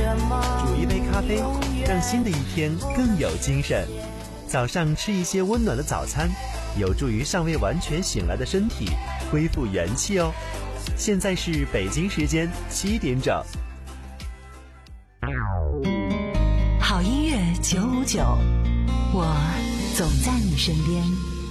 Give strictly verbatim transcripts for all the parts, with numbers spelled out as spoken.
煮一杯咖啡，让新的一天更有精神。早上吃一些温暖的早餐，有助于尚未完全醒来的身体恢复元气哦。现在是北京时间七点整。 好音乐九五九，我总在你身边。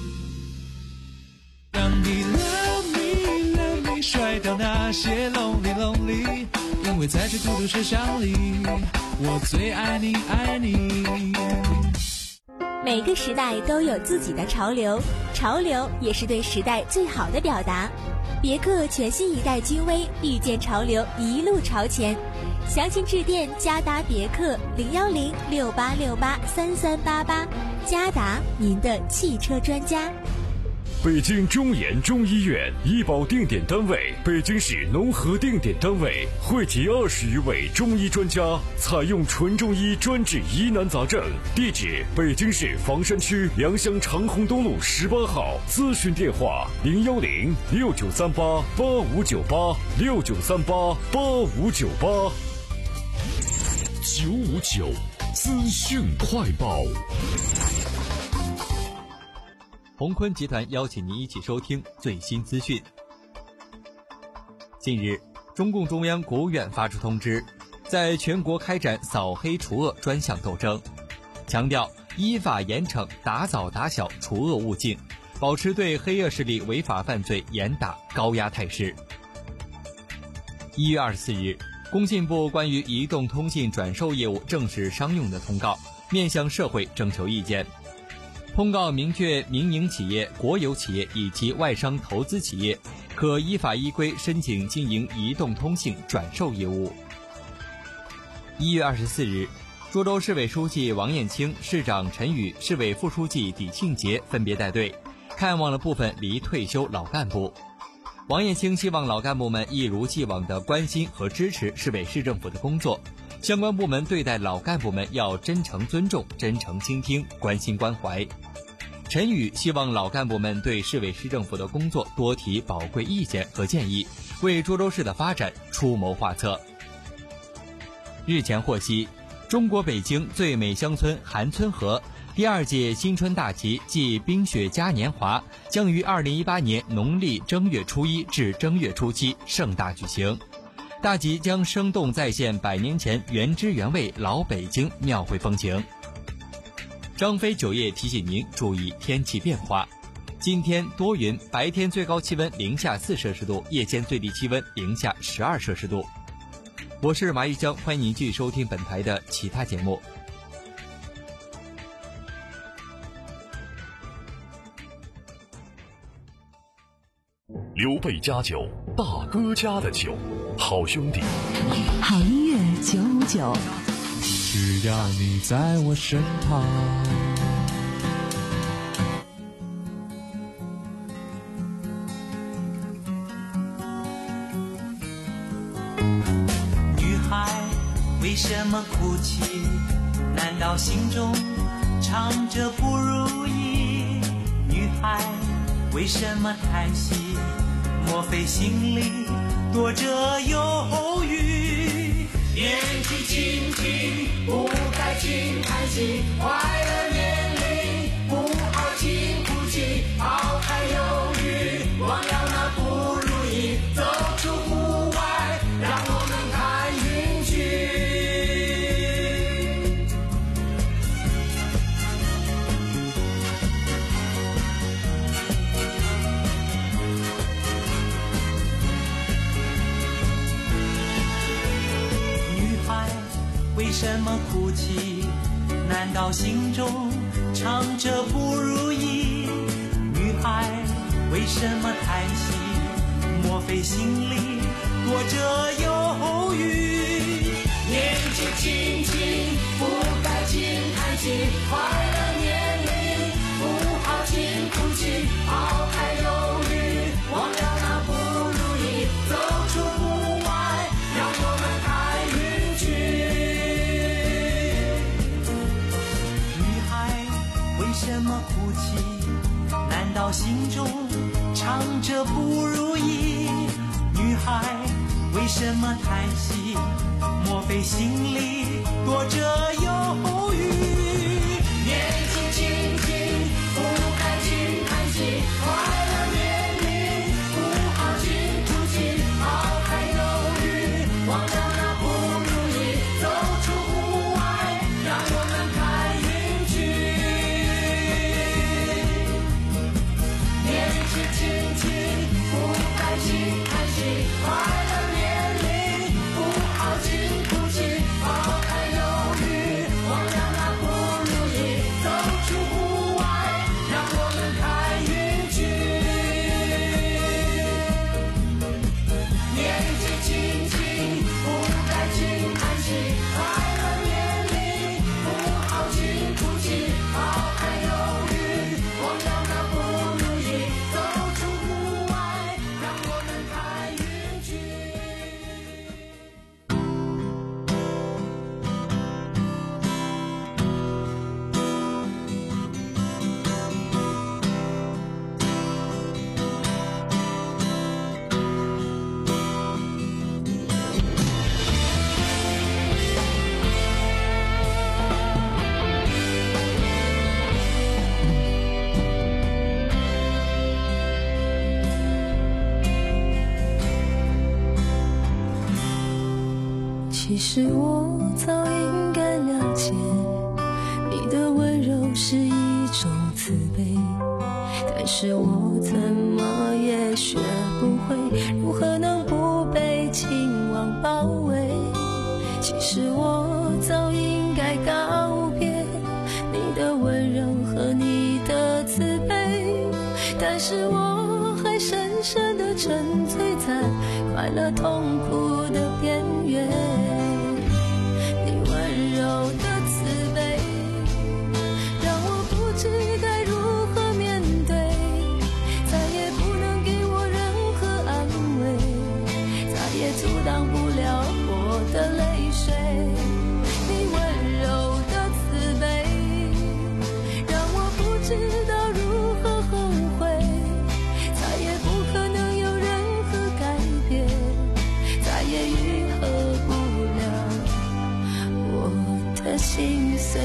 让你 love me love me 甩掉那些 lonely lonely， 因为在这孤独车厢里，我最爱你爱你。 每个时代都有自己的潮流，潮流也是对时代最好的表达。别克全新一代君威，遇见潮流，一路朝前。详情致电嘉达别克零幺零六八六八三三八八，嘉达您的汽车专家。 北京中研中医院医保定点单位，北京市农合定点单位，汇集二十余位中医专家，采用纯中医专治疑难杂症。地址：北京市房山区良乡长虹东路十八号。咨询电话：零幺零六九三八八五九八六九三八八五九八。九五九资讯快报。 鸿坤集团邀请您一起收听最新资讯。近日，中共中央、国务院发出通知，在全国开展扫黑除恶专项斗争，强调依法严惩，打早打小除恶务尽，保持对黑恶势力违法犯罪严打高压态势。一月二十四日，工信部关于移动通信转售业务正式商用的通告面向社会征求意见。通告明确，民营企业、国有企业以及外商投资企业可依法依规申请经营移动通信转售业务。一月二十四日，涿州市委书记王艳清、市长陈宇、市委副书记李庆杰分别带队看望了部分离退休老干部。王艳清希望老干部们一如既往地关心和支持市委市政府的工作，相关部门对待老干部们要真诚尊重、真诚倾听、关心关怀。陈宇希望老干部们对市委市政府的工作多提宝贵意见和建议，为涿州市的发展出谋划策。日前获悉，中国北京最美乡村韩村河第二届新春大集暨冰雪嘉年华将于二零一八年农历正月初一至正月初七盛大举行。大集将生动再现百年前原汁原味老北京庙会风情。张飞酒业提醒您注意天气变化，今天多云，白天最高气温零下四摄氏度，夜间最低气温零下十二摄氏度。我是马玉江，欢迎您继续收听本台的其他节目。 刘备家酒，大哥家的酒，好兄弟。 好音乐九五九， 只要你在我身旁。 女孩为什么哭泣？难道心中藏着不如意？女孩为什么叹息？莫非心里躲着忧郁？年纪轻轻不该轻叹息，快乐年龄不好轻哭泣，抛开忧郁，忘了那不如意，走出户外，让我们看云去。为什么哭泣？难道心中藏着不如意？女孩为什么叹息？莫非心里躲着忧郁？年纪轻轻不该轻叹息，快乐年龄不好轻哭泣，抛开忧虑，忘了那不如意，走出户外，让我们看云去。为什么哭泣？难道心中藏着不如意？女孩为什么叹息？ 莫非心里躲着忧郁？年纪轻轻，不该轻叹息，快乐面临，不好进出气，抛开忧郁，忘掉那不如意，走出户外，让我们看云去。年纪轻轻，不该轻叹息，快乐面临，不好进出气，抛开忧郁，忘掉那不如意，走出户外，让我们看云去。年纪轻轻，不该轻叹息，快乐面临，不好进出气，抛开忧郁，忘掉那不如意，走出户外，让我们看云去。 其实我早应该了解，你的温柔是一种慈悲，但是我怎么也学不会如何能不被情网包围。其实我早应该告别你的温柔和你的慈悲，但是我还深深地沉醉在快乐痛苦的边缘。你温柔的慈悲让我不知该如何面对，再也不能给我任何安慰，再也阻挡不了我的泪水。你温柔的慈悲让我不知道如何后悔，再也不可能有任何改变，再也愈合不了我的心碎。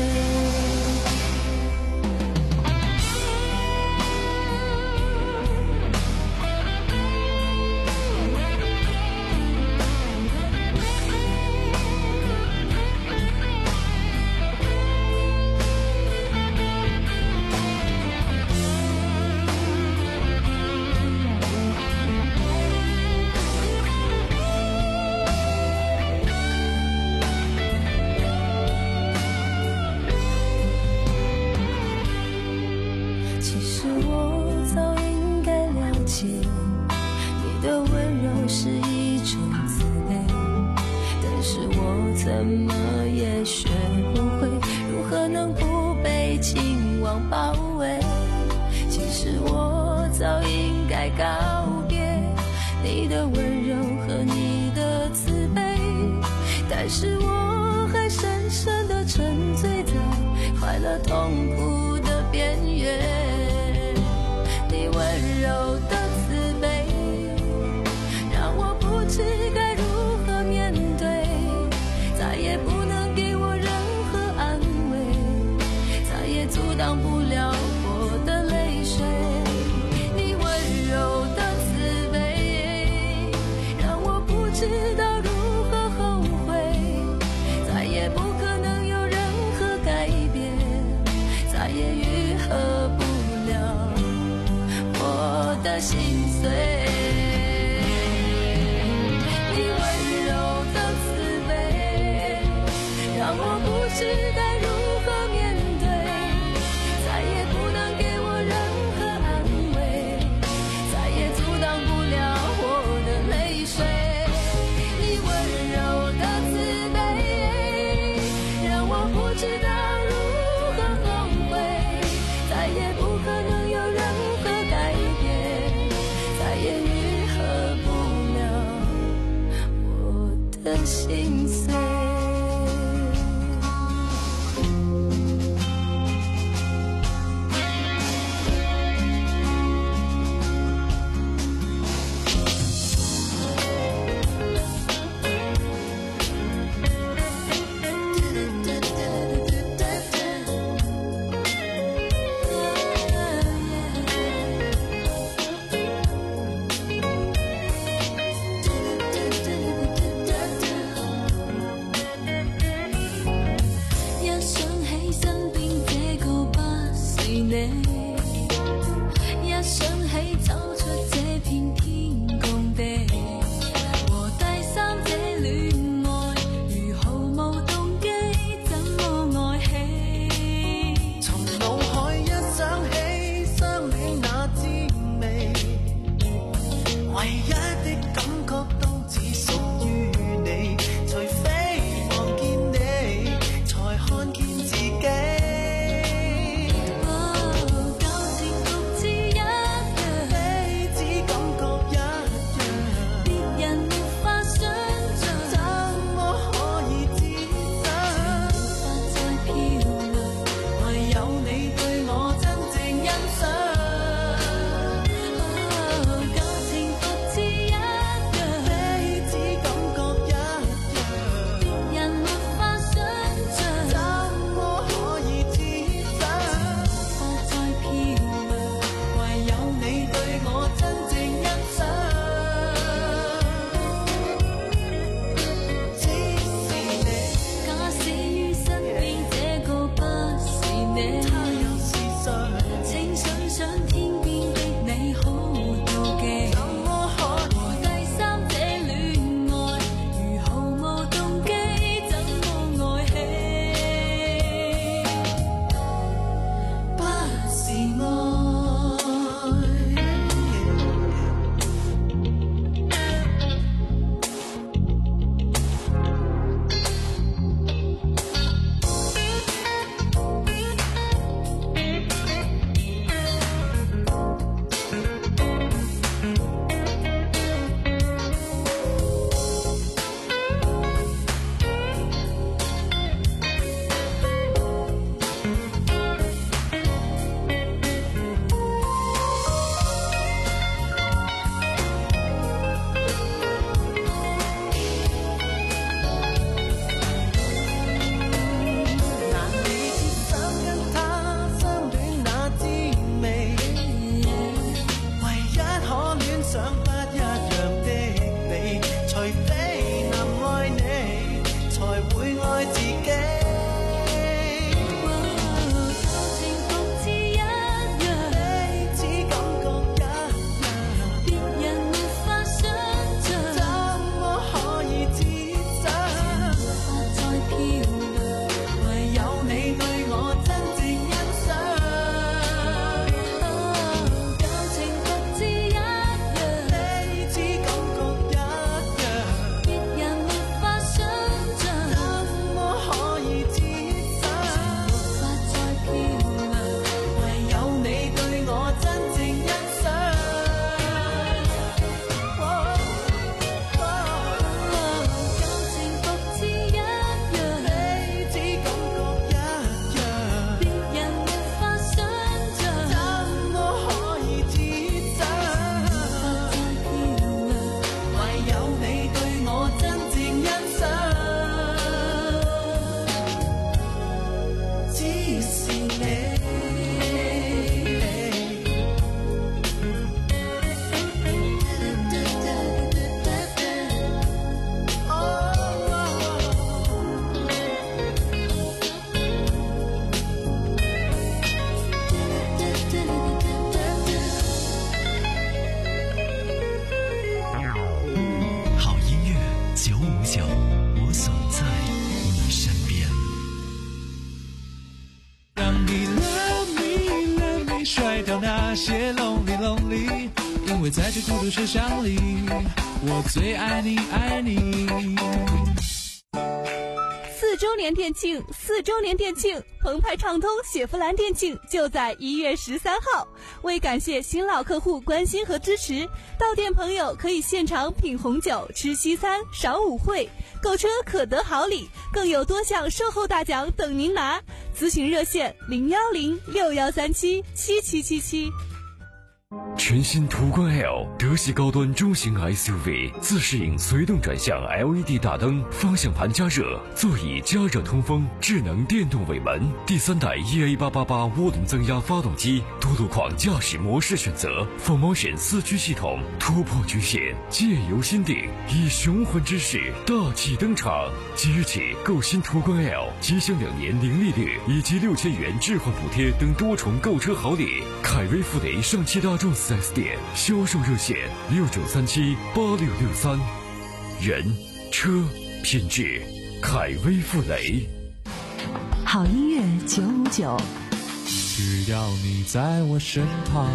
其实我早应该了解，你的温柔是一种慈悲，但是我怎么也学不会如何能不被情网包围。其实我早应该告别你的温柔和你的慈悲，但是我还深深地沉醉在快乐痛苦的边缘。你温柔的慈悲让我不知该如何面对，再也不能给我任何安慰，再也阻挡不了我的泪水。你温柔的慈悲让我不知道如何后悔，再也不可能有任何改变，再也愈合不了我的心碎。你温柔的慈悲让我不知该如何面对，再也不能给我任何安慰，再也阻挡不了我的泪水。你温柔的慈悲让我不知道如何后悔，再也不可能有任何改变，再也愈合不了我的心碎。 里，因为在这孤独设想里，我最爱你爱你。 四周年店庆，四周年店庆，澎湃畅通雪佛兰店庆就在一月十三号。为感谢新老客户关心和支持，到店朋友可以现场品红酒、吃西餐、赏舞会，购车可得好礼，更有多项售后大奖等您拿。咨询热线零幺零六幺三七七七七七。 全新途观 L 德系高端中型 S U V， 自适应随动转向 L E D 大灯，方向盘加热，座椅加热通风，智能电动尾门，第三代 E A 八八八涡轮增压发动机，多路况驾驶模式选择 ，Full Motion 四驱系统，突破局限，借由心定，以雄浑之势大气登场。即日起购新途观 L， 即享两年零利率以及六千元置换补贴等多重购车好礼。凯威富雷上汽大众四 S 店销售热线六九三七八六六三，人车品质，凯威富雷。 好音乐九五九， 只要你在我身旁。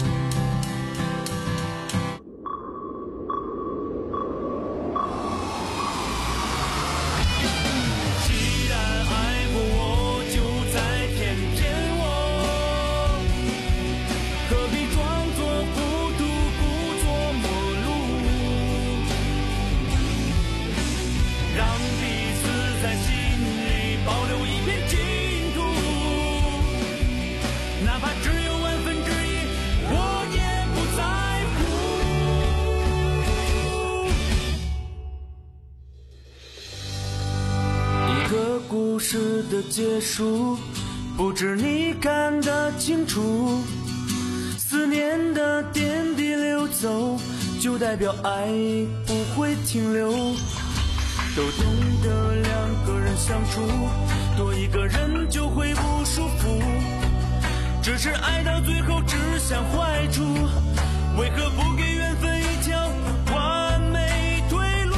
故事的结束，不知你看得清楚。思念的点滴流走，就代表爱不会停留。都懂得两个人相处，多一个人就会不舒服。只是爱到最后只想坏处，为何不给缘分一条完美退路？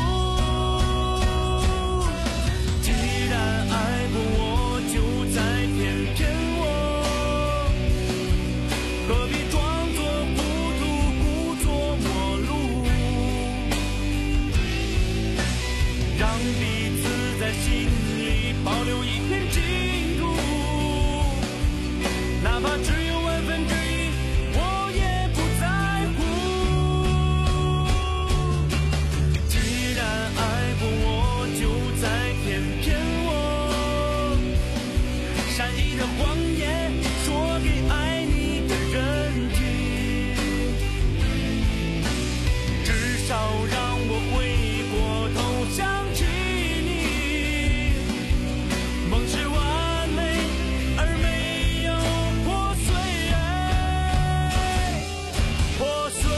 既然爱过我，就再骗骗我，何必装作糊涂，故作陌路，让彼此在心里保留一片净土，哪怕只有万分之一，我也不在乎。既然爱过我，就再骗骗我，善意的谎言说给爱你的人听，至少让我回过头想起你。梦是完美而没有破碎，破碎。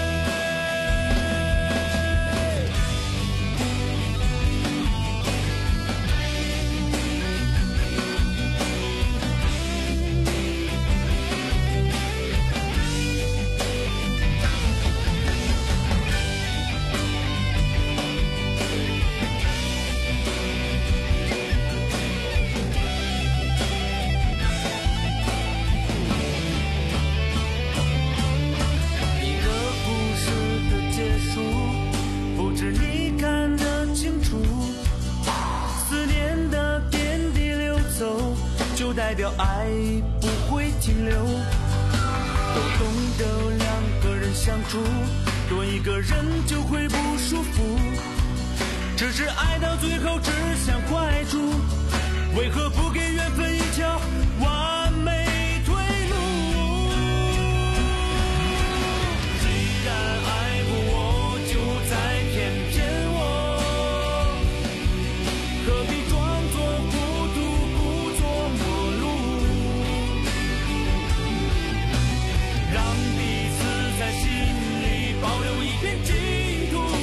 一个故事的结束，不知你看得清楚。思念的点滴流走，就代表爱不会停留。都懂得两个人相处，多一个人就会不舒服。只是爱到最后只想坏处，为何不给缘分一条完美退路？既然爱过我，就再骗骗我，何必装作糊涂，故作陌路，让彼此在心里保留一片净土，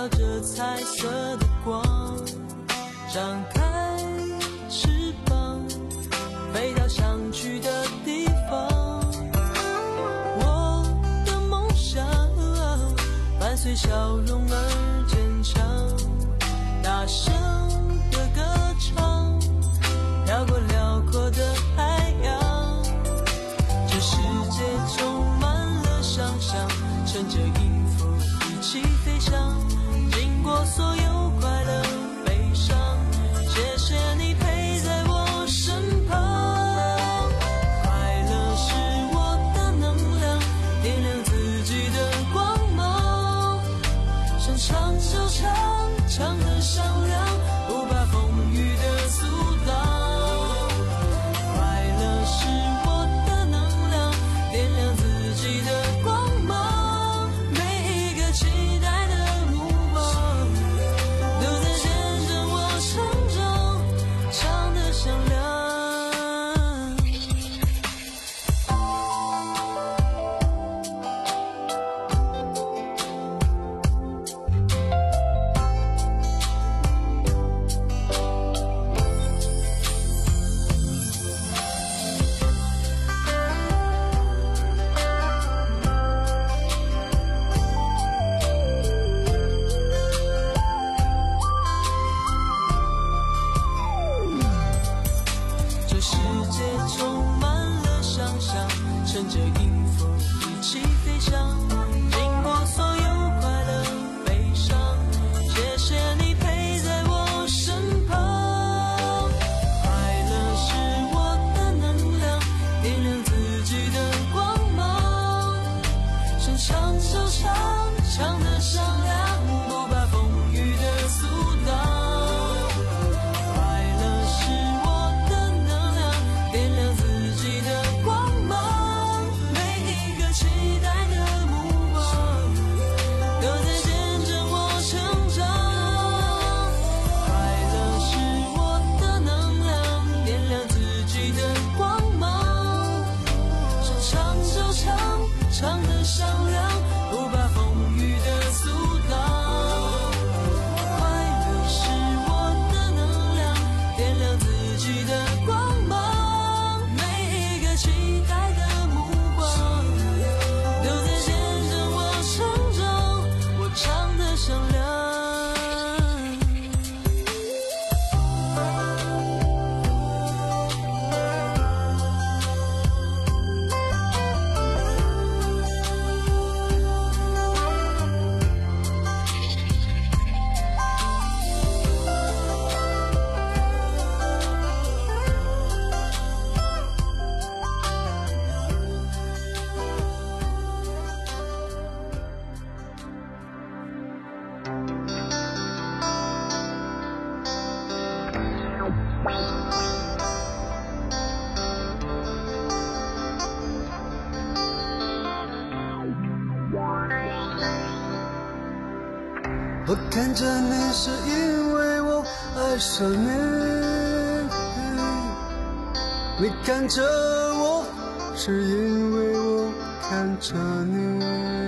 绕着彩色的光，张开翅膀，飞到想去的地方。我的梦想伴随笑容而坚强，大声的歌唱，绕过辽阔的海洋。这世界充满了想象，乘着音符一起飞翔，经过所有快乐悲伤，谢谢你陪在我身旁。快乐是我的能量，点亮自己的光芒，想唱就唱，唱得响亮，不怕风雨的阻挡。快乐是我的能量，点亮自己的光芒，每一个期待的目光都在见证我成长，唱得响亮。这世界充满了想象，乘着音符一起飞翔，经过所有快乐悲伤，谢谢你陪在我身旁。快乐是我的能量，点亮自己的光芒，想唱就唱，唱得响亮，不怕风雨的阻挡。快乐是我的能量，点亮自己的光芒，每一个期待的目光都在见证我成长。快乐是我的能量，点亮自己的光芒，想唱就唱，唱得响亮，不怕风雨的阻挡。快乐是我的能量，点亮自己的光芒，每一个期待的目光都在见证我成长，我唱得响亮。 我看着你是因为我爱上你，你看着我是因为我看着你，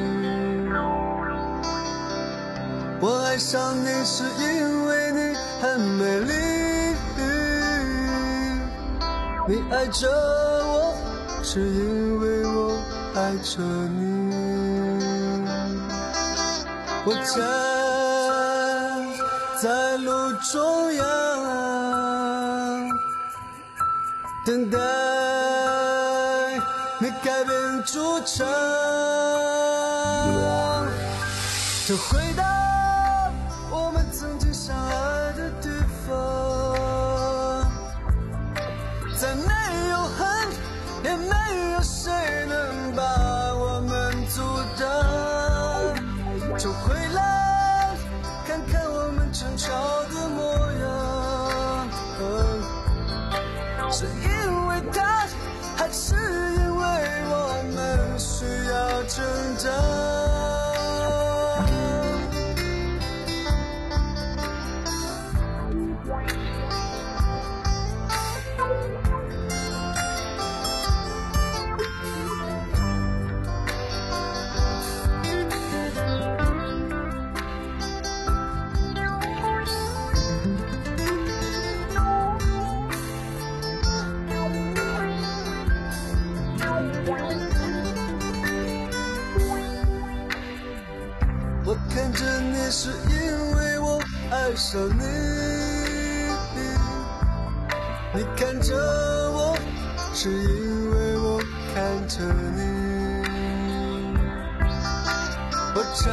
我爱上你是因为你很美丽，你爱着我是因为我爱着你，我站在路中央，等待你改变主场，就回到我们曾经相爱的地方，再没有恨，也没有谁能把我们阻挡，就回来看看我们争吵的模样，嗯，是因为他，还是因为我们需要成长？ 我看着你是因为我爱上你，你看着我是因为我看着你。我站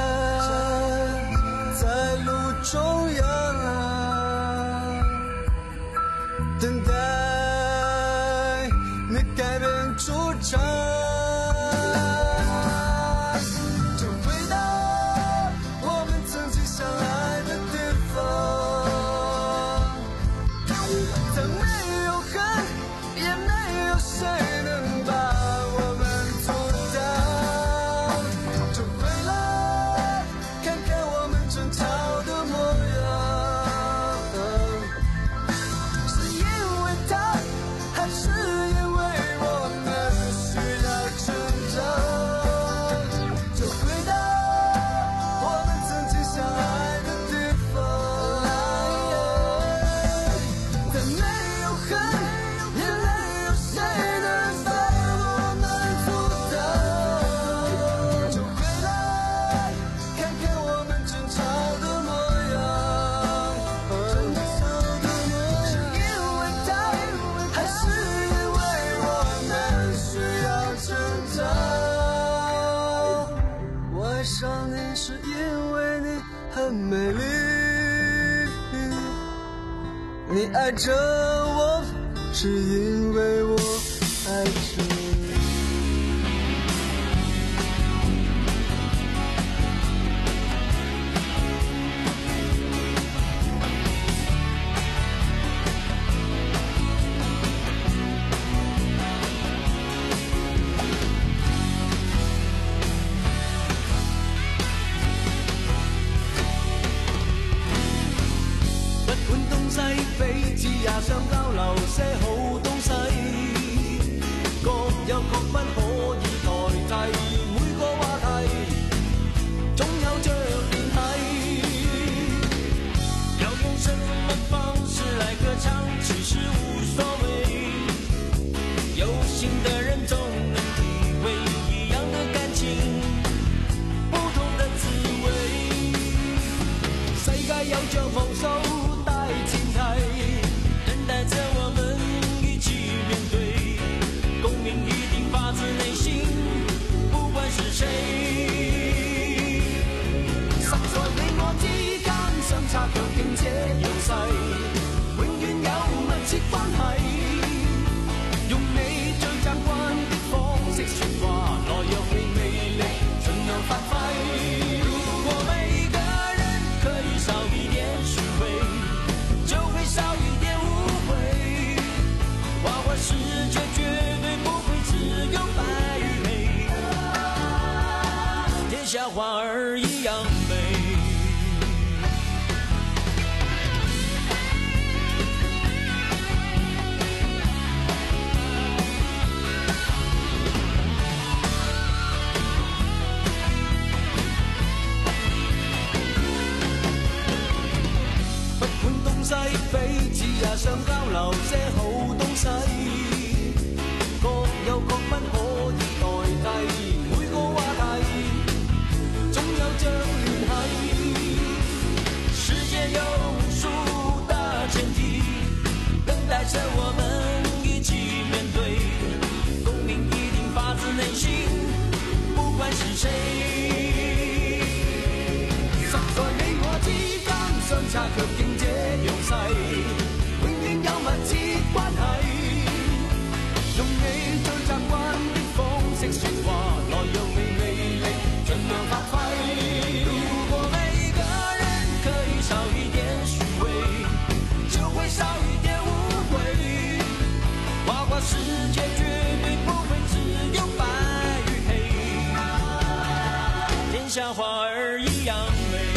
在路中央，等待你改变主张。就回到我们曾经相爱的地方，再没有恨，也没有谁能把我们阻挡。就回来看看我们争吵的模样，是因为他，还是因为我们需要成长？就回到我们曾经相爱的地方，再没有恨，也没有谁能把我们阻挡。就回来看看我们争吵的模样，是因为他，还是因为我们需要成长？我爱上你是因为你很美丽，你爱着我是因为我爱着你。 不管東西彼此也想交流些好東西，各有各不可以代替，每個話題總有着聯繫。要用什麼方式來歌唱，其實無所謂，有心的人總能體會一樣的感情，不同的滋味。世界有着豐收大千台，等待着我們一起面對，共鳴一定發自內心，不管是誰。實在你我之間相差卻境這樣細，永遠有密切關係，用你最習慣的方式說話，來讓你魅力盡量發揮。如果每個人可以少一點虛偽，就會少一點誤會，花花世界絕對不會只有白與黑，天下花兒一樣美。不管東西彼此也想交流些好東西，各有各不可以代替，每個話題總有着聯繫。世界有無數的前提，等待着我們一起面對，共鳴一定發自內心，不管是誰。實在你我之間相差卻竟這樣細，永遠有密切關係，用你最習慣的方式說話，來讓你魅力盡量發揮。如果每個人可以少一點虛偽，就會少一點誤會，花花世界絕對不會只有白與黑，天下花兒一樣美。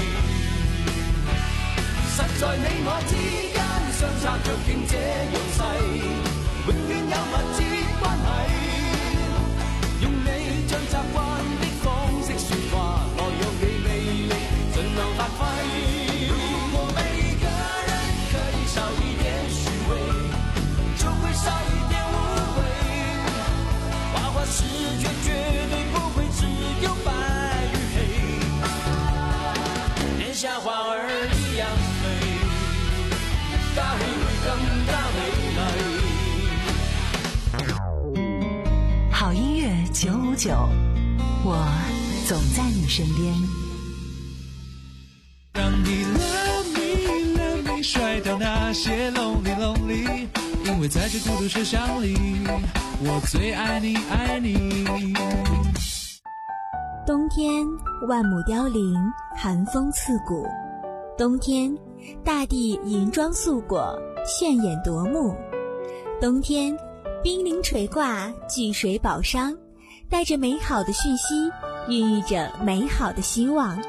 實在你我之間相差卻竟這樣細，永遠有密切關係，用你最習慣的方式說話，來讓你魅力盡量發揮。如果每個人可以少一點虛偽，就會少一點誤會，花花世却绝对不会只有白与黑。天下花儿一样美，大黑与更大未来。 好音乐九五九，我总在你身边。 让你 love me love me 甩掉那些 lonely lonely， 因为在这孤独车厢里，我最爱你爱你。 冬天万亩凋零，寒风刺骨。冬天大地银装素裹，炫眼夺目。冬天冰凌垂挂，巨水宝商，带着美好的讯息，孕育着美好的希望。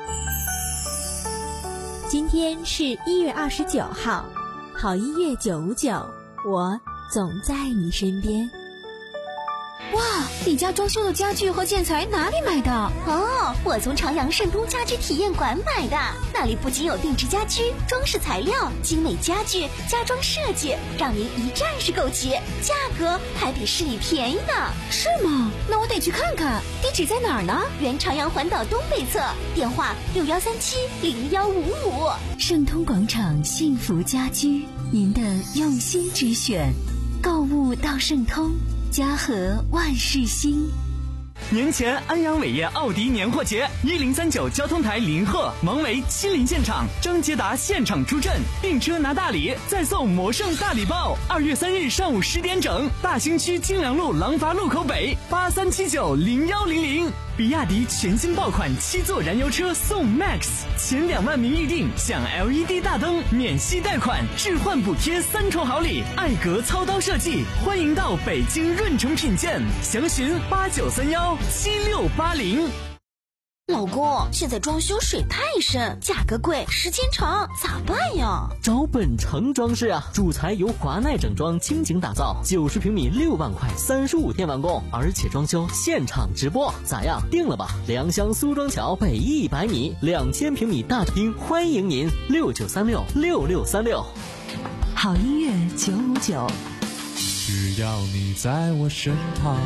今天是一月二十九号，好音乐九五九，我总在你身边。 哇，你家装修的家具和建材哪里买的？ 哦，我从朝阳盛都家居体验馆买的，那里不仅有定制家居、装饰材料、精美家具、家装设计，让您一站式购齐，价格还比市里便宜呢。 是吗？那我得去看看。地址在哪儿呢？ 原朝阳环岛东北侧，电话六幺三七零幺五五。 盛通广场幸福家居，您的用心之选，购物到盛通。家和万事兴。 年前安阳伟业奥迪年货节，一零三九交通台林鹤、王维亲临现场，张捷达现场出阵，订车拿大礼，再送魔圣大礼包。二月三日上午十点整，大兴区金良路廊坊路口北八三七九零幺零零。比亚迪全新爆款七座燃油车送 Max， 前两万名预定享 L E D 大灯，免息贷款，置换补贴三重好礼，艾格操刀设计，欢迎到北京润城品鉴，详询八九三幺七六八零。 老公，现在装修水太深，价格贵，时间长，咋办呀？ 找本城装饰啊，主材由华奈整装倾情打造，九十平米六万块，三十五天完工，而且装修现场直播，咋样？定了吧？良乡苏庄桥北一百米，两千平米大厅，欢迎您六九三六六六三六。 好音乐九五九， 只要你在我身旁。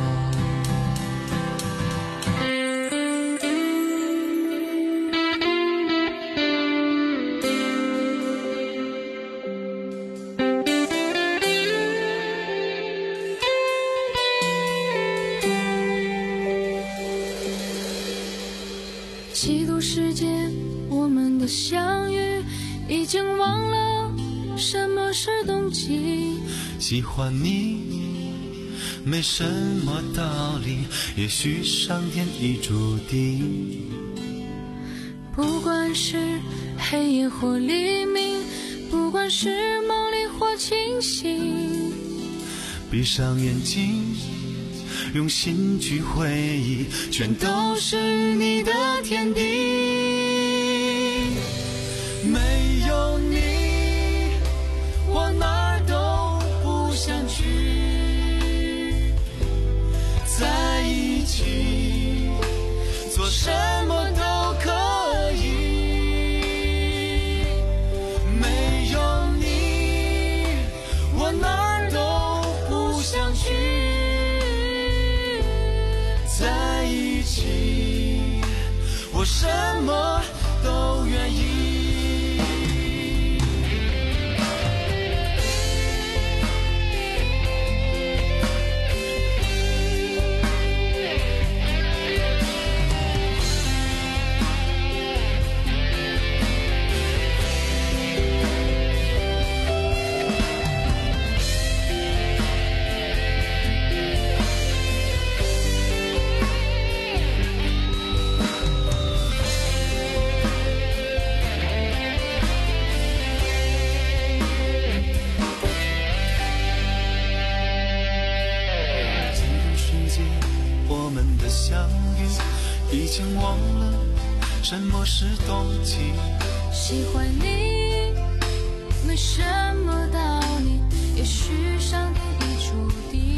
几度时间，我们的相遇，已经忘了什么是冬季。 喜欢你没什么道理，也许上天已注定。 不管是黑夜或黎明，不管是梦里或清醒， 闭上眼睛用心去回忆，全都是你的天地。没有你，我哪儿都不想去。在一起，做什么都可以。没有你，我哪儿都不想去。在一起，我什么都愿意。已经忘了什么是冬季。 喜欢你没什么道理，也许上天已注定。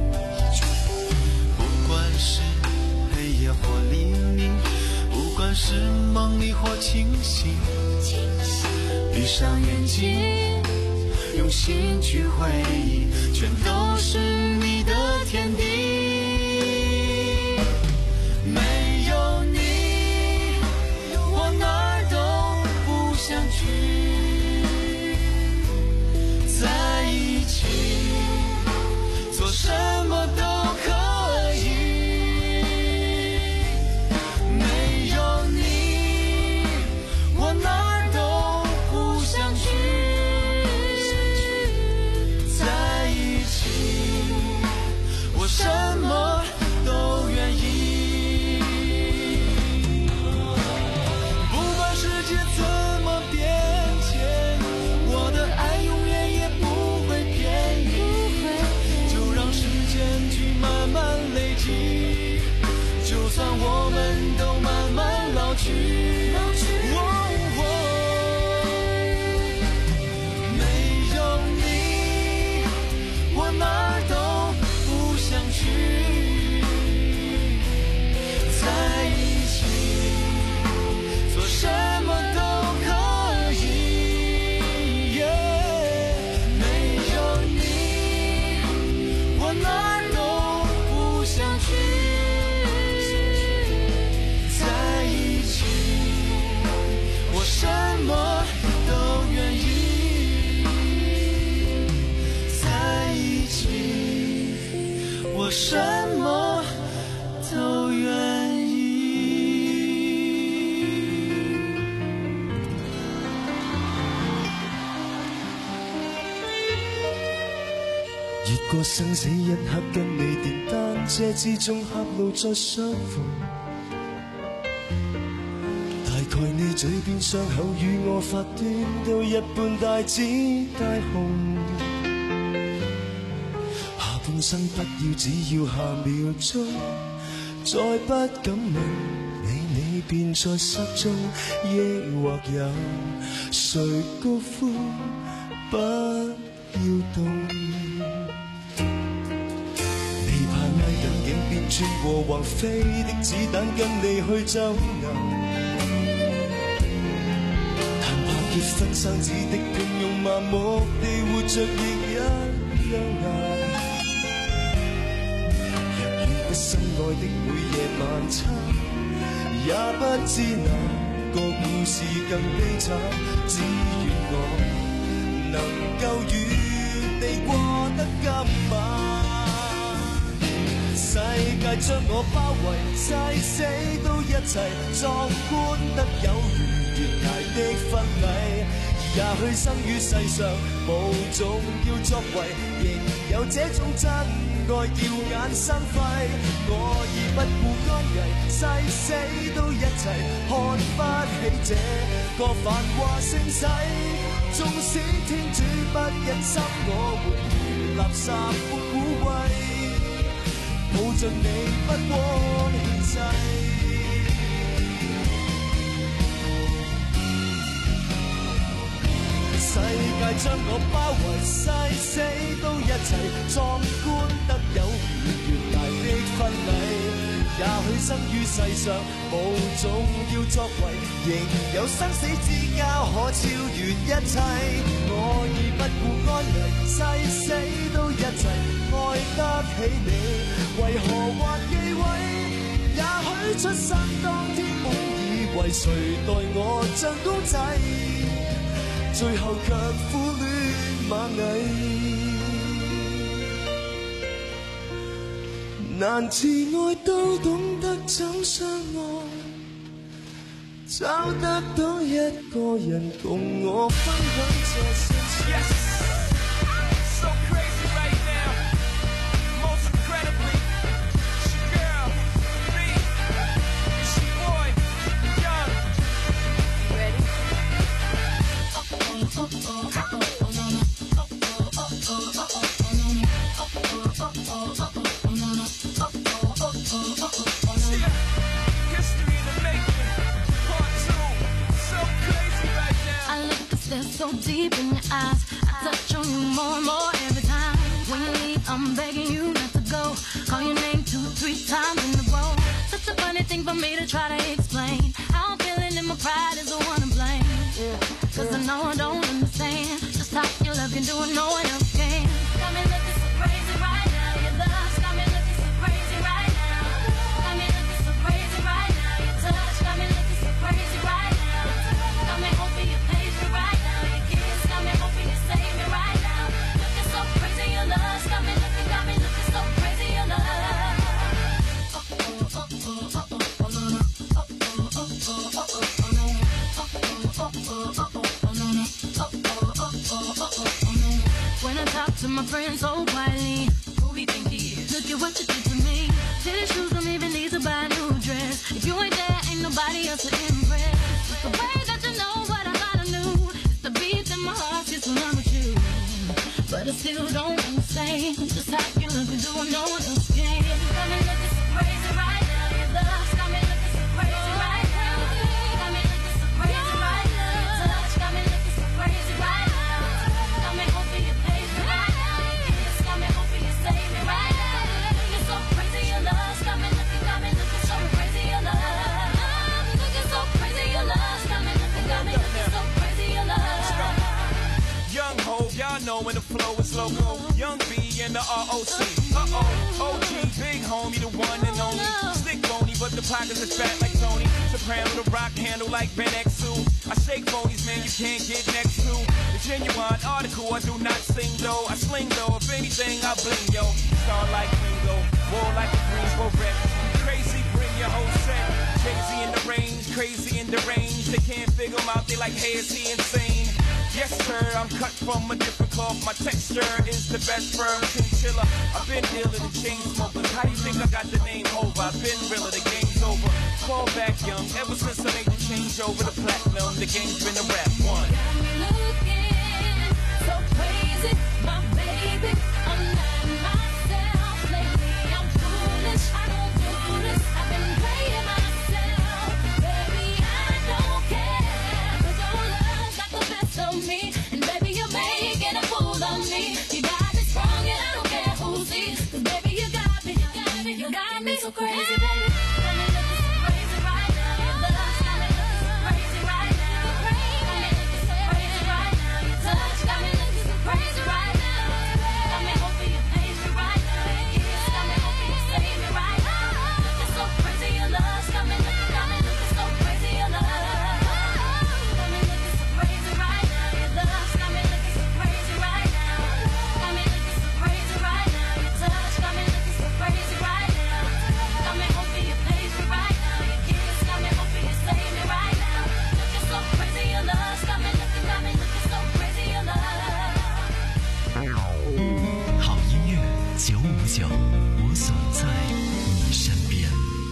不管是黑夜或黎明，不管是梦里或清醒，闭上眼睛用心去回忆，全都是你的天地。 個生死一刻跟你電單車之中狹路再相逢，大概你嘴邊傷口與我發端都一般大紫大紅，下半生不要只要下秒鐘，再不敢問你，你便在失蹤，抑或有誰高呼不要動？穿過橫飛的子彈跟你去周遊，但怕結婚生子的平庸麻木地活着亦一樣難。若願不心愛的每夜晚餐，也不知哪個故事更悲慘，只願我能夠與你過得今晚。世界將我包圍，誓死都一齊，壯觀得有如懸崖的婚禮。也許生於世上無重要作為，仍有這種真愛耀眼生輝。我已不顧安危，誓死都一齊，看不起這個繁華盛世。縱使天主不忍心我活如垃圾般污穢，抱着你不過氣勢，世界將我包圍，誓死都一齊，壯觀得有如懸崖的婚禮。也許生於世上無重要作為，仍有生死之交可超越一切。我已不顧安危，誓死都一齊，愛得起你，為何還忌諱？也許出生當天本以為誰待我像公仔，最後卻苦戀螞蟻。難自愛都懂得怎相愛，找得到一個人共我分享這些事。 So deep in your eyes, I touch on you more and more every time. When you leave, I'm begging you not to go. Call your name two, three times in a row. Such a funny thing for me to try to explain. How I'm feeling and my pride is the one to blame. Yeah. Cause I know I don't understand just how your love can do it, no one else can. Got me looking so crazy right now. Your love's got me looking so crazy right now. Got me looking so crazy right now. Your touch got me looking so crazy right now. Got me hoping you pays me right now. Got me hoping you save me right now. Looking so crazy, your love's got me looking, got me looking so crazy, your love. When I talk to my friends so quietly, who we think he is? Look at what you did to me. Tennis shoes don't even need to buy a new dress. If you ain't there, ain't nobody else to impress. It's the way that you know what I gotta do. The beat in my heart is when I'm with you. But I still don't understand just how you look and do what no one else can. Got me looking so crazy right now. Your love's got me looking so crazy right now. Got me looking so crazy right now. Your touch got me looking so crazy right now. Got me hoping you pays me right now. Your kiss got me hoping you save me right now. Looking so crazy, your love's got me looking, got me looking so crazy, your love. Looking so crazy, your love's got me looking, got me looking so crazy, your love. Young Hov, y'all know when the flow is loco. Young B and the R O C. Uh-oh, O G, big homie, the one and only. Stick bony, but the pockets is fat like Tony. Soprano, the rock handle like Ben X two. I shake phonies, man, you can't get next to. The genuine article, I do not sing though. I sling though, if anything, I bling, yo. Star like Ringo, war like a Greensboro wreck. Crazy, bring your whole set. Crazy in the range, crazy in the range. they can't figure him out, they like, hey, is he insane? Yes, sir, I'm cut from a different cloth. My texture is the best firm chinchilla. I've been dealing with chain smokers. How do you think I got the name over? I've been realer, the game's over. Fall back young, ever since I made the change over the platinum, the game's been a rap one. Got me looking so crazy, my baby. I'm not myself lately. I'm foolish, I don't do this. I've been playing myself, baby. I don't care, 'cause your love's got the best of me, and baby you're making a fool of me. You got me strong and I don't care who sees, 'cause baby you got me, you got me, you got me so crazy, baby. Got me looking so crazy right now. Your love's got me looking so crazy right now. Got me looking so crazy right now. Your touch got me looking so crazy right now. Got me hoping you please me right now. Your kiss got me hoping you save me right now. Looking so crazy, your love's got me looking, got me looking so crazy, your love. Got me looking so crazy right now. Your love's got me looking so crazy right now. Got me looking so crazy right now. Your touch got me looking so crazy right now. Got me hoping you please me right now. Your kiss got me hoping you save me right now. Looking so crazy, your love's got me looking, got me looking so crazy, your love. 好音乐九五九，我所在你身边。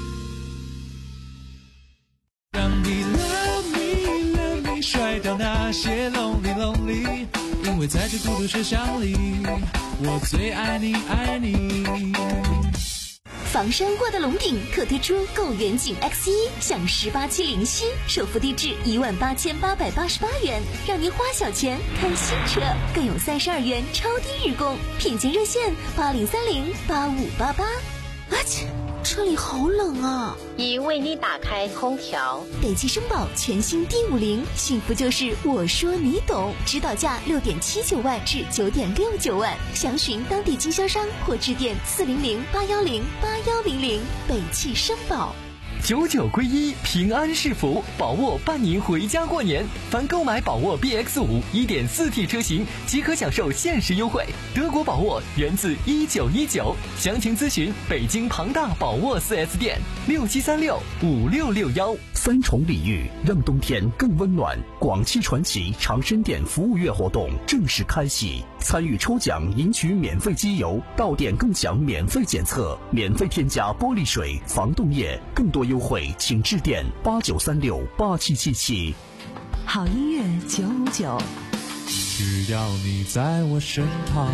让你 love me love me 甩掉那些 lonely lonely， 因为在这孤独车厢里，我最爱你爱你。 房山挂的龙顶特推出购远景 X 一 享十八期零息，首付低至一万八千八百八十八元，让您花小钱开新车，更有三十二元超低日供，品鉴热线八零三零八五八八。啊切，车里好冷啊！ 已为你打开空调。 北汽绅宝全新 D 五零，幸福就是我说你懂，指导价六点七九万至九点六九万，详询当地经销商或致电四零零八幺零八幺零零。北汽绅宝。 九九归一，平安是福，宝沃伴您回家过年。凡购买宝沃 B X 五 一点四 T 车型，即可享受限时优惠。德国宝沃源自一九一九，详情咨询北京庞大宝沃 四 S 店六七三六五六六幺。 三重礼遇，让冬天更温暖。广汽传祺长生店服务月活动正式开启，参与抽奖赢取免费机油，到店更享免费检测，免费添加玻璃水、防冻液，更多优惠请致电八九三六八七七七。 好音乐九五九， 只要你在我身旁。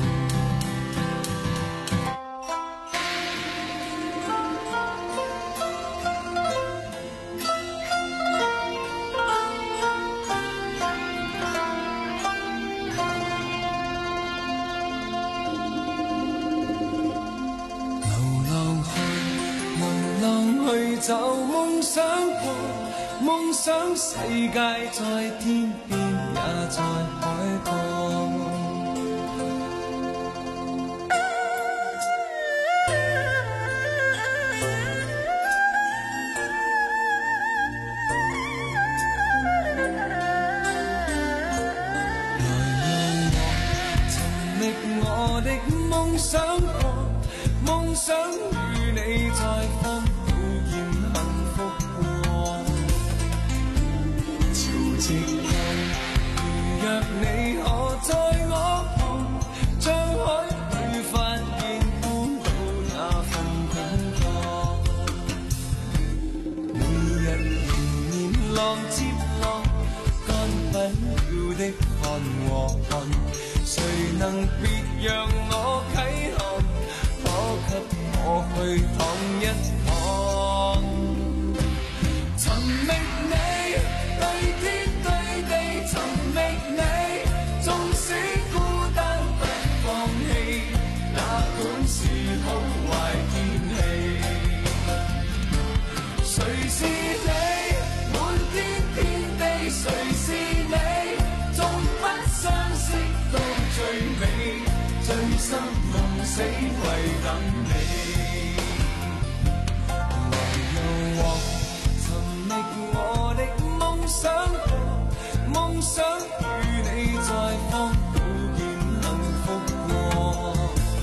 就夢想過，夢想世界在天邊也在海角。來讓我尋覓我的夢想過，夢想與你在方。直路，如若你可在我旁，將海裏發現孤島那份感覺。每日連綿浪接浪，乾不了的汗和恨，誰能別讓我啟航？可給我去趟一趟，尋覓你。對天對地尋覓你，縱使孤單不放棄，哪管是好壞天氣。誰是你？滿天遍地誰是你？縱不相識到最美，醉生夢死為等你。來讓我尋覓我的夢想過，夢想與你在方島見幸福過。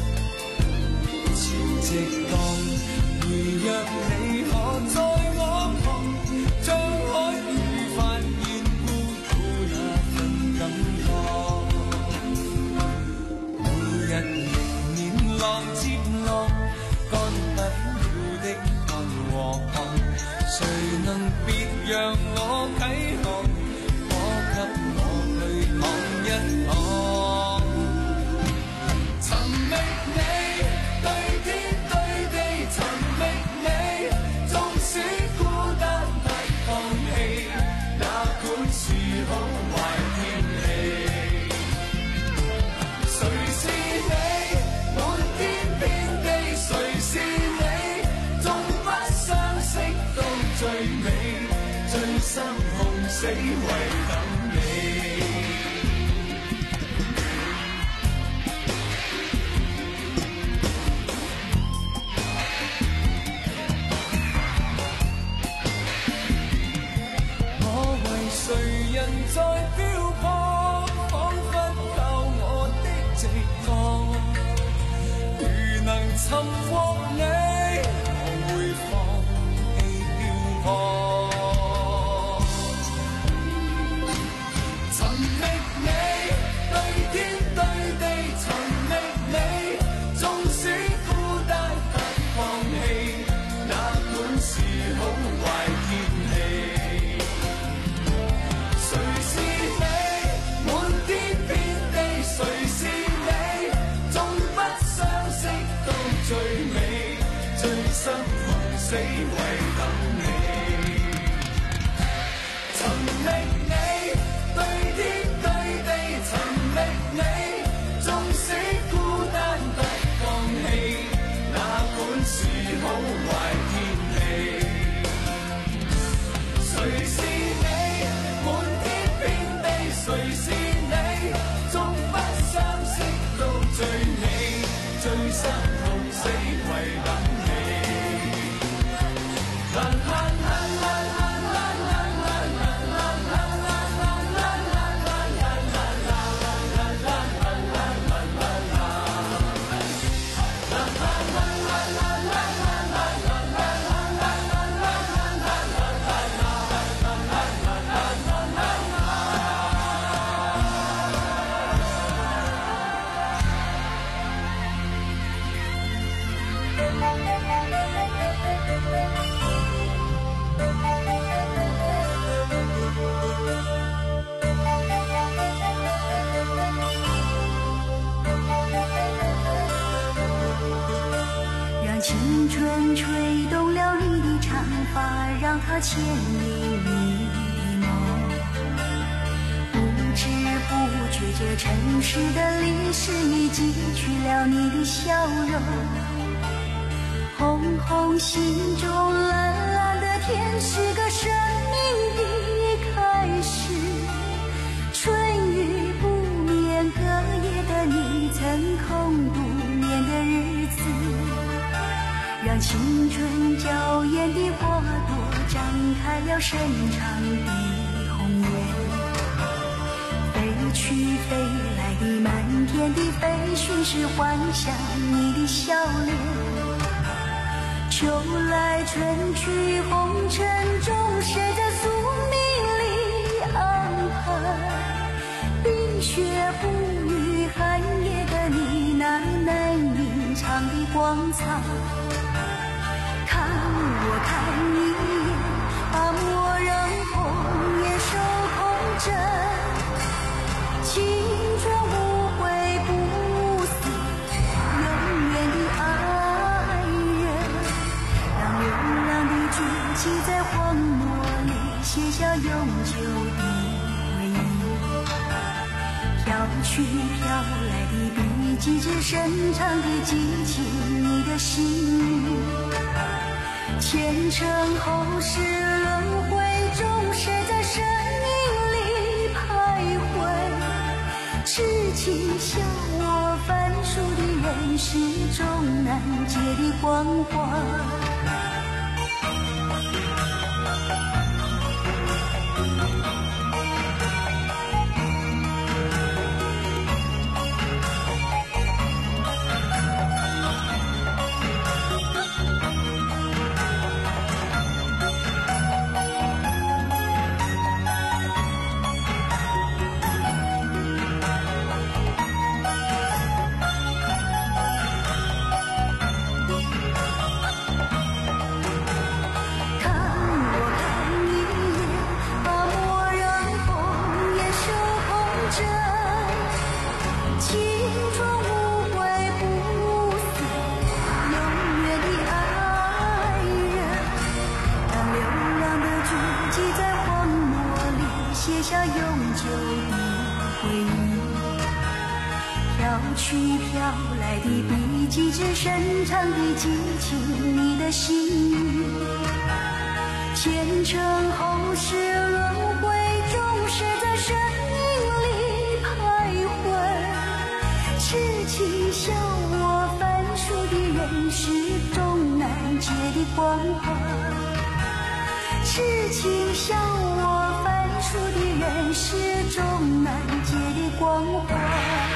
潮汐蕩，如若你可在我旁，將海與發讓我啟航，可給我去望一望。尋覓你，對天對地尋覓你，縱使孤單不放棄，哪管是好壞天氣。誰是你？滿天遍地誰是你？縱不相識到最尾，醉生夢死為等你。我為誰人在漂泊，彷彿靠我的直覺，如能尋獲你，我會放棄漂泊。尋覓你，對天對地尋覓你，縱使孤單不放棄，哪管是好壞天氣。誰是你？滿天遍地誰是你？縱不相識到最尾，醉生夢死為等你。尋覓你，對天對地尋覓你，縱使孤單不放棄，哪管是好壞天氣。誰是你？滿天遍地誰是你？縱不相識到最尾，醉生夢死為等你。啦啦啦啦啦啦啦啦啦啦啦啦啦让青春吹动了你的长发，让它牵引你的梦。不知不觉，这城市的历史已记取了你的笑容。红红心中蓝蓝的天，是个生命的开始。春雨不眠，隔夜的你曾空独眠的日子，让青春娇艳的花朵张开了深长的红颜。飞去飞来的满天的飞絮，是幻想你的笑脸。秋来春去，红尘中谁在宿命里安排？冰雪不语，寒夜的你那难隐藏的光彩。看我看一眼，把莫让红颜守空枕，青春无悔不死，永远的爱人，让流浪的足迹在荒漠里写下永久的回忆。飘去飘来的笔迹，只深长地记起你的心语。前尘后世轮回中，谁在生命里徘徊？痴情笑我凡俗的人世中难解的关怀。 下永久的回忆。飘去飘来的笔迹，只深长的激情，你的心意。前尘后世轮回，总是在身影里徘徊。痴情笑我凡俗的人世中难解的关怀。痴情笑我凡俗的人世中难解的关怀。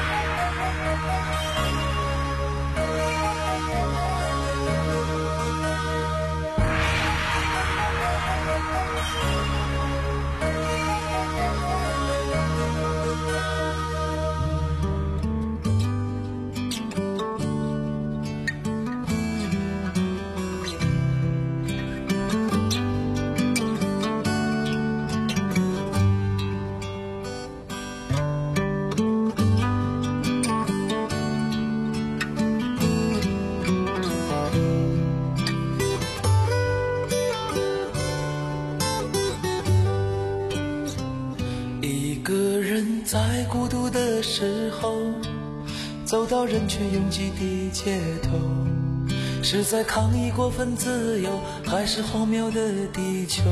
在孤独的时候，走到人群拥挤的街头，是在抗议过分自由，还是荒谬的地球？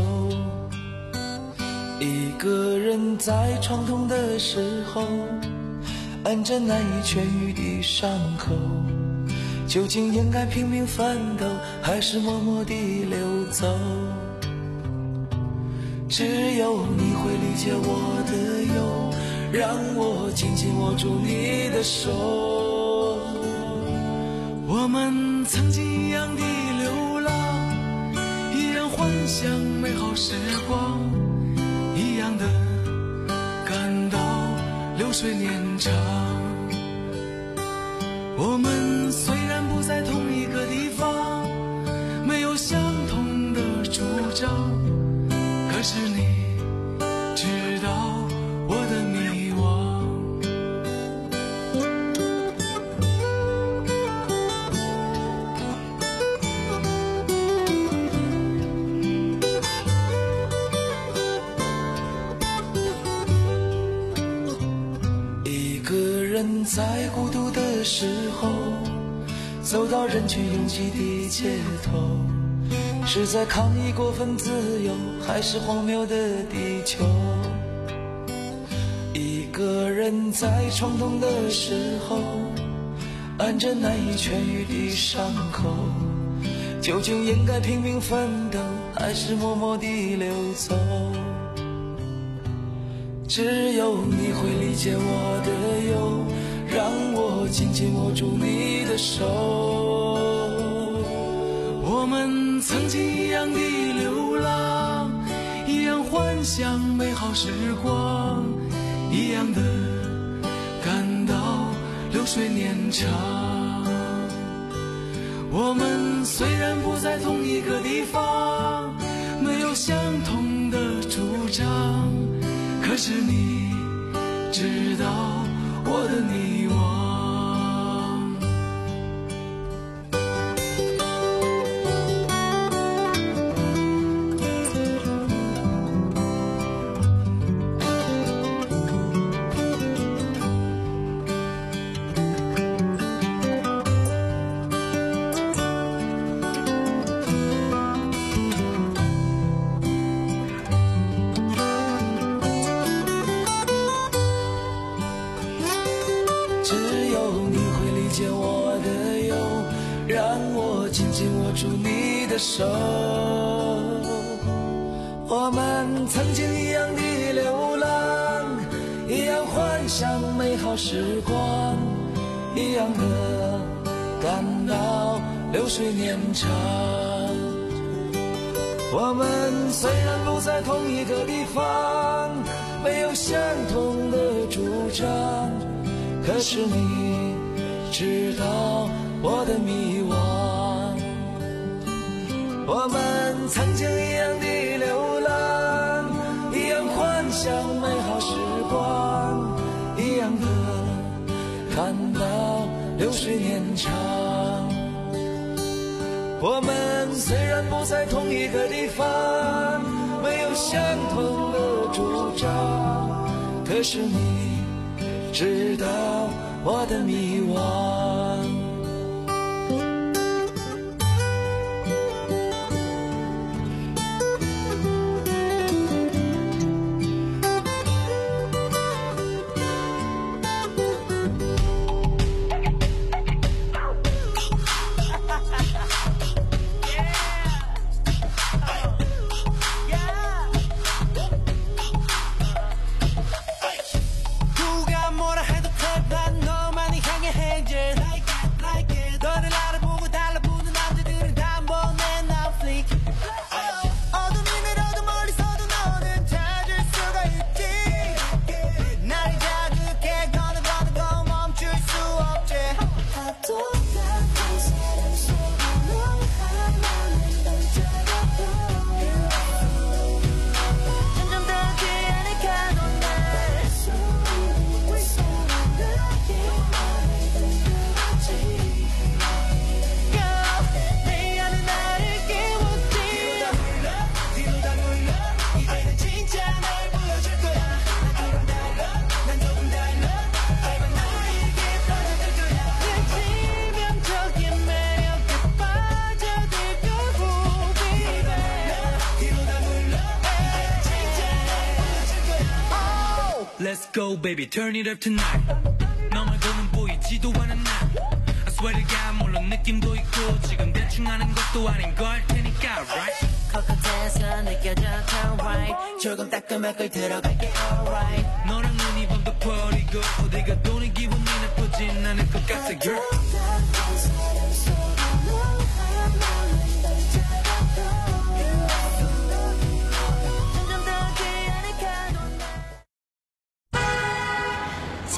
一个人在创痛的时候，按着难以痊愈的伤口，究竟应该拼命奋斗，还是默默地流走？只有你会理解我的忧，让我紧紧握住你的手。我们曾经一样的流浪，一样幻想美好时光，一样的感到流水年长。我们虽然不在同一个地方，没有相同的主张，可是你知道我的迷惘。一个人在孤独的时候，走到人群拥挤的街头，是在抗议过分自由，还是荒谬的地球？一个人在创痛的时候，按着难以痊愈的伤口，究竟应该拼命奋斗，还是默默地流走？只有你会理解我的忧，让我紧紧握住你的手。我们曾经一样的流浪，一样幻想美好时光，一样的感到流水年长。我们虽然不在同一个地方，没有相同的主张，可是你知道我的迷惘。手，我们曾经一样的流浪，一样幻想美好时光，一样的感到流水年长。我们虽然不在同一个地方，没有相同的主张，可是你知道我的迷惘。我们曾经一样的流浪，一样幻想美好时光，一样的看到流水年长。我们虽然不在同一个地方， 没有相同的主张，可是你知道我的迷惘。 Let's go baby turn it up tonight 너 말고는 보이지도 않은 나 I swear to God 물론 느낌도 있고 지금 대충 하는 것도 아닌 걸 테니까 right 코끝에서 느껴져 turn right 조금 따끔하게 들어갈게 alright 너랑은 이 밤도 버리고 어디가 도는 기분이 나쁘진 않을 것 같아 girl